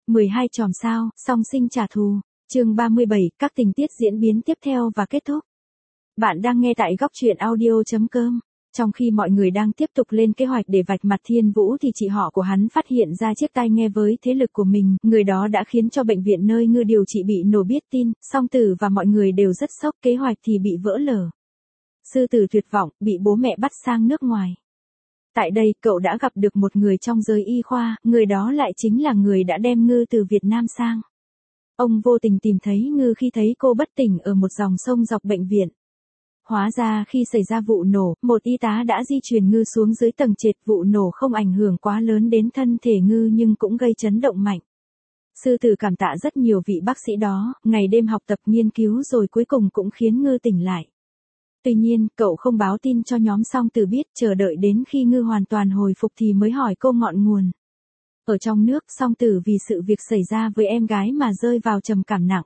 12 chòm sao, song sinh trả thù. Chương 37, các tình tiết diễn biến tiếp theo và kết thúc. Bạn đang nghe tại góc truyện audio.com. Trong khi mọi người đang tiếp tục lên kế hoạch để vạch mặt Thiên Vũ thì chị họ của hắn phát hiện ra chiếc tai nghe với thế lực của mình, người đó đã khiến cho bệnh viện nơi Ngư điều trị bị nổ biết tin, Song Tử và mọi người đều rất sốc, kế hoạch thì bị vỡ lở. Sư Tử tuyệt vọng, bị bố mẹ bắt sang nước ngoài. Tại đây, cậu đã gặp được một người trong giới y khoa, người đó lại chính là người đã đem Ngư từ Việt Nam sang. Ông vô tình tìm thấy Ngư khi thấy cô bất tỉnh ở một dòng sông dọc bệnh viện. Hóa ra khi xảy ra vụ nổ, một y tá đã di chuyển Ngư xuống dưới tầng trệt, vụ nổ không ảnh hưởng quá lớn đến thân thể Ngư nhưng cũng gây chấn động mạnh. Sư Tử cảm tạ rất nhiều vị bác sĩ đó, ngày đêm học tập nghiên cứu rồi cuối cùng cũng khiến Ngư tỉnh lại. Tuy nhiên, cậu không báo tin cho nhóm Song Tử biết, chờ đợi đến khi Ngư hoàn toàn hồi phục thì mới hỏi cô ngọn nguồn. Ở trong nước, Song Tử vì sự việc xảy ra với em gái mà rơi vào trầm cảm nặng.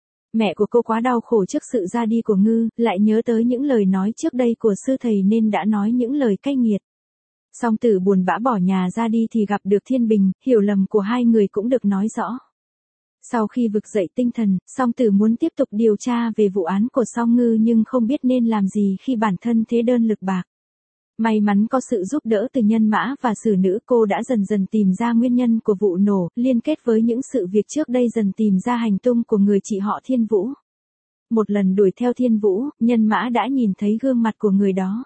Mẹ của cô quá đau khổ trước sự ra đi của Ngư, lại nhớ tới những lời nói trước đây của sư thầy nên đã nói những lời cay nghiệt. Song Tử buồn bã bỏ nhà ra đi thì gặp được Thiên Bình, hiểu lầm của hai người cũng được nói rõ. Sau khi vực dậy tinh thần, Song Tử muốn tiếp tục điều tra về vụ án của Song Ngư nhưng không biết nên làm gì khi bản thân thế đơn lực bạc. May mắn có sự giúp đỡ từ Nhân Mã và Sử Nữ, cô đã dần dần tìm ra nguyên nhân của vụ nổ, liên kết với những sự việc trước đây dần tìm ra hành tung của người chị họ Thiên Vũ. Một lần đuổi theo Thiên Vũ, Nhân Mã đã nhìn thấy gương mặt của người đó.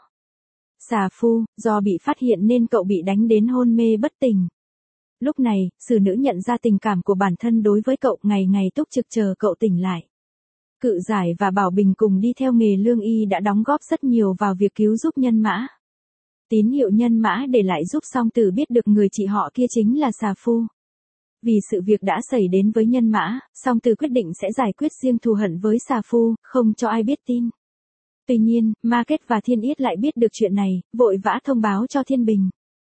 Xà Phu, do bị phát hiện nên cậu bị đánh đến hôn mê bất tỉnh. Lúc này, Sử Nữ nhận ra tình cảm của bản thân đối với cậu, ngày ngày túc trực chờ cậu tỉnh lại. Cự Giải và Bảo Bình cùng đi theo nghề lương y đã đóng góp rất nhiều vào việc cứu giúp Nhân Mã. Tín hiệu Nhân Mã để lại giúp Song Tử biết được người chị họ kia chính là Xà Phu. Vì sự việc đã xảy đến với Nhân Mã, Song Tử quyết định sẽ giải quyết riêng thù hận với Xà Phu, không cho ai biết tin. Tuy nhiên, Ma Kết và Thiên Yết lại biết được chuyện này, vội vã thông báo cho Thiên Bình.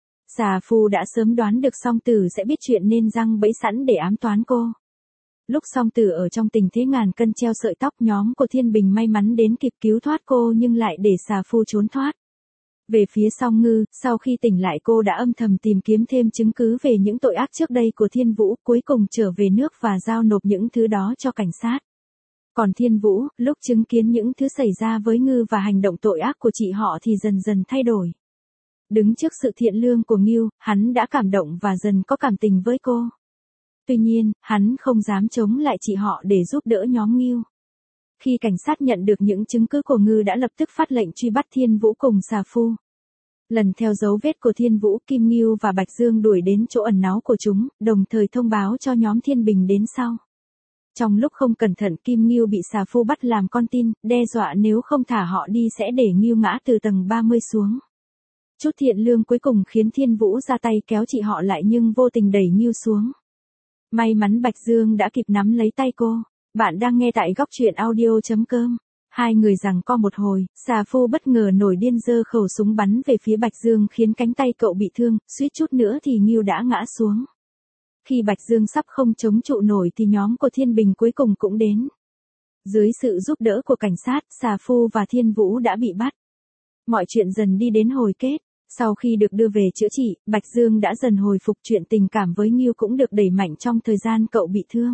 Xà Phu đã sớm đoán được Song Tử sẽ biết chuyện nên giăng bẫy sẵn để ám toán cô. Lúc Song Tử ở trong tình thế ngàn cân treo sợi tóc, nhóm của Thiên Bình may mắn đến kịp cứu thoát cô nhưng lại để Xà Phu trốn thoát. Về phía Song Ngư, sau khi tỉnh lại cô đã âm thầm tìm kiếm thêm chứng cứ về những tội ác trước đây của Thiên Vũ, cuối cùng trở về nước và giao nộp những thứ đó cho cảnh sát. Còn Thiên Vũ, lúc chứng kiến những thứ xảy ra với Ngư và hành động tội ác của chị họ thì dần dần thay đổi. Đứng trước sự thiện lương của Ngưu, hắn đã cảm động và dần có cảm tình với cô. Tuy nhiên, hắn không dám chống lại chị họ để giúp đỡ nhóm Ngưu. Khi cảnh sát nhận được những chứng cứ của Ngư đã lập tức phát lệnh truy bắt Thiên Vũ cùng Xà Phu. Lần theo dấu vết của Thiên Vũ, Kim Ngưu và Bạch Dương đuổi đến chỗ ẩn náu của chúng, đồng thời thông báo cho nhóm Thiên Bình đến sau. Trong lúc không cẩn thận, Kim Ngưu bị Xà Phu bắt làm con tin, đe dọa nếu không thả họ đi sẽ để Ngưu ngã từ tầng 30 xuống. Chút thiện lương cuối cùng khiến Thiên Vũ ra tay kéo chị họ lại nhưng vô tình đẩy Ngưu xuống. May mắn Bạch Dương đã kịp nắm lấy tay cô. Bạn đang nghe tại góc truyện audio.com. Hai người giằng co một hồi, Xà Phu bất ngờ nổi điên giơ khẩu súng bắn về phía Bạch Dương khiến cánh tay cậu bị thương, suýt chút nữa thì Ngưu đã ngã xuống. Khi Bạch Dương sắp không chống trụ nổi thì nhóm của Thiên Bình cuối cùng cũng đến. Dưới sự giúp đỡ của cảnh sát, Xà Phu và Thiên Vũ đã bị bắt. Mọi chuyện dần đi đến hồi kết. Sau khi được đưa về chữa trị, Bạch Dương đã dần hồi phục, chuyện tình cảm với Ngưu cũng được đẩy mạnh trong thời gian cậu bị thương.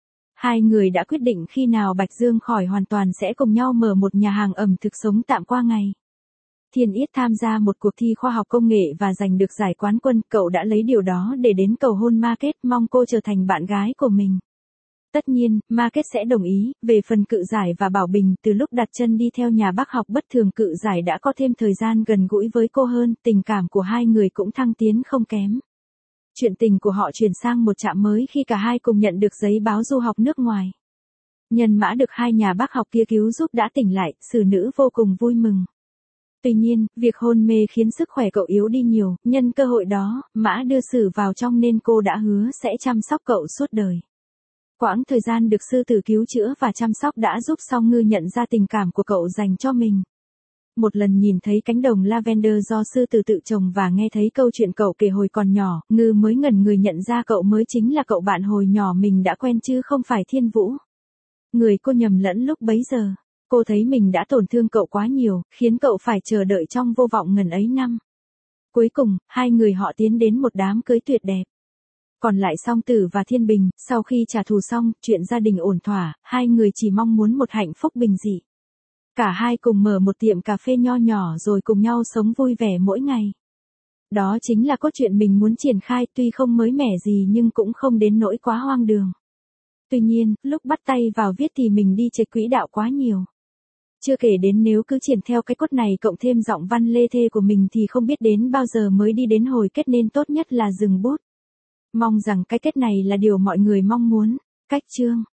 Hai người đã quyết định khi nào Bạch Dương khỏi hoàn toàn sẽ cùng nhau mở một nhà hàng ẩm thực sống tạm qua ngày. Thiên Yết tham gia một cuộc thi khoa học công nghệ và giành được giải quán quân, cậu đã lấy điều đó để đến cầu hôn Ma Kết, mong cô trở thành bạn gái của mình. Tất nhiên, Ma Kết sẽ đồng ý. Về phần Cự Giải và Bảo Bình, từ lúc đặt chân đi theo nhà bác học bất thường, Cự Giải đã có thêm thời gian gần gũi với cô hơn, tình cảm của hai người cũng thăng tiến không kém. Chuyện tình của họ chuyển sang một trạm mới khi cả hai cùng nhận được giấy báo du học nước ngoài. Nhân Mã được hai nhà bác học kia cứu giúp đã tỉnh lại, Sử Nữ vô cùng vui mừng. Tuy nhiên, việc hôn mê khiến sức khỏe cậu yếu đi nhiều, nhân cơ hội đó, Mã đưa Sử vào trong nên cô đã hứa sẽ chăm sóc cậu suốt đời. Quãng thời gian được sư tử cứu chữa và chăm sóc đã giúp Song Ngư nhận ra tình cảm của cậu dành cho mình. Một lần nhìn thấy cánh đồng lavender do sư tử tự trồng và nghe thấy câu chuyện cậu kể hồi còn nhỏ, Ngư mới ngẩn người nhận ra cậu mới chính là cậu bạn hồi nhỏ mình đã quen chứ không phải Thiên Vũ. Người cô nhầm lẫn lúc bấy giờ. Cô thấy mình đã tổn thương cậu quá nhiều, khiến cậu phải chờ đợi trong vô vọng ngần ấy năm. Cuối cùng, hai người họ tiến đến một đám cưới tuyệt đẹp. Còn lại Song Tử và Thiên Bình, sau khi trả thù xong, chuyện gia đình ổn thỏa, hai người chỉ mong muốn một hạnh phúc bình dị. Cả hai cùng mở một tiệm cà phê nho nhỏ rồi cùng nhau sống vui vẻ mỗi ngày. Đó chính là cốt truyện mình muốn triển khai, tuy không mới mẻ gì nhưng cũng không đến nỗi quá hoang đường. Tuy nhiên, lúc bắt tay vào viết thì mình đi chệch quỹ đạo quá nhiều. Chưa kể đến nếu cứ triển theo cái cốt này cộng thêm giọng văn lê thê của mình thì không biết đến bao giờ mới đi đến hồi kết, nên tốt nhất là dừng bút. Mong rằng cái kết này là điều mọi người mong muốn. Cách chương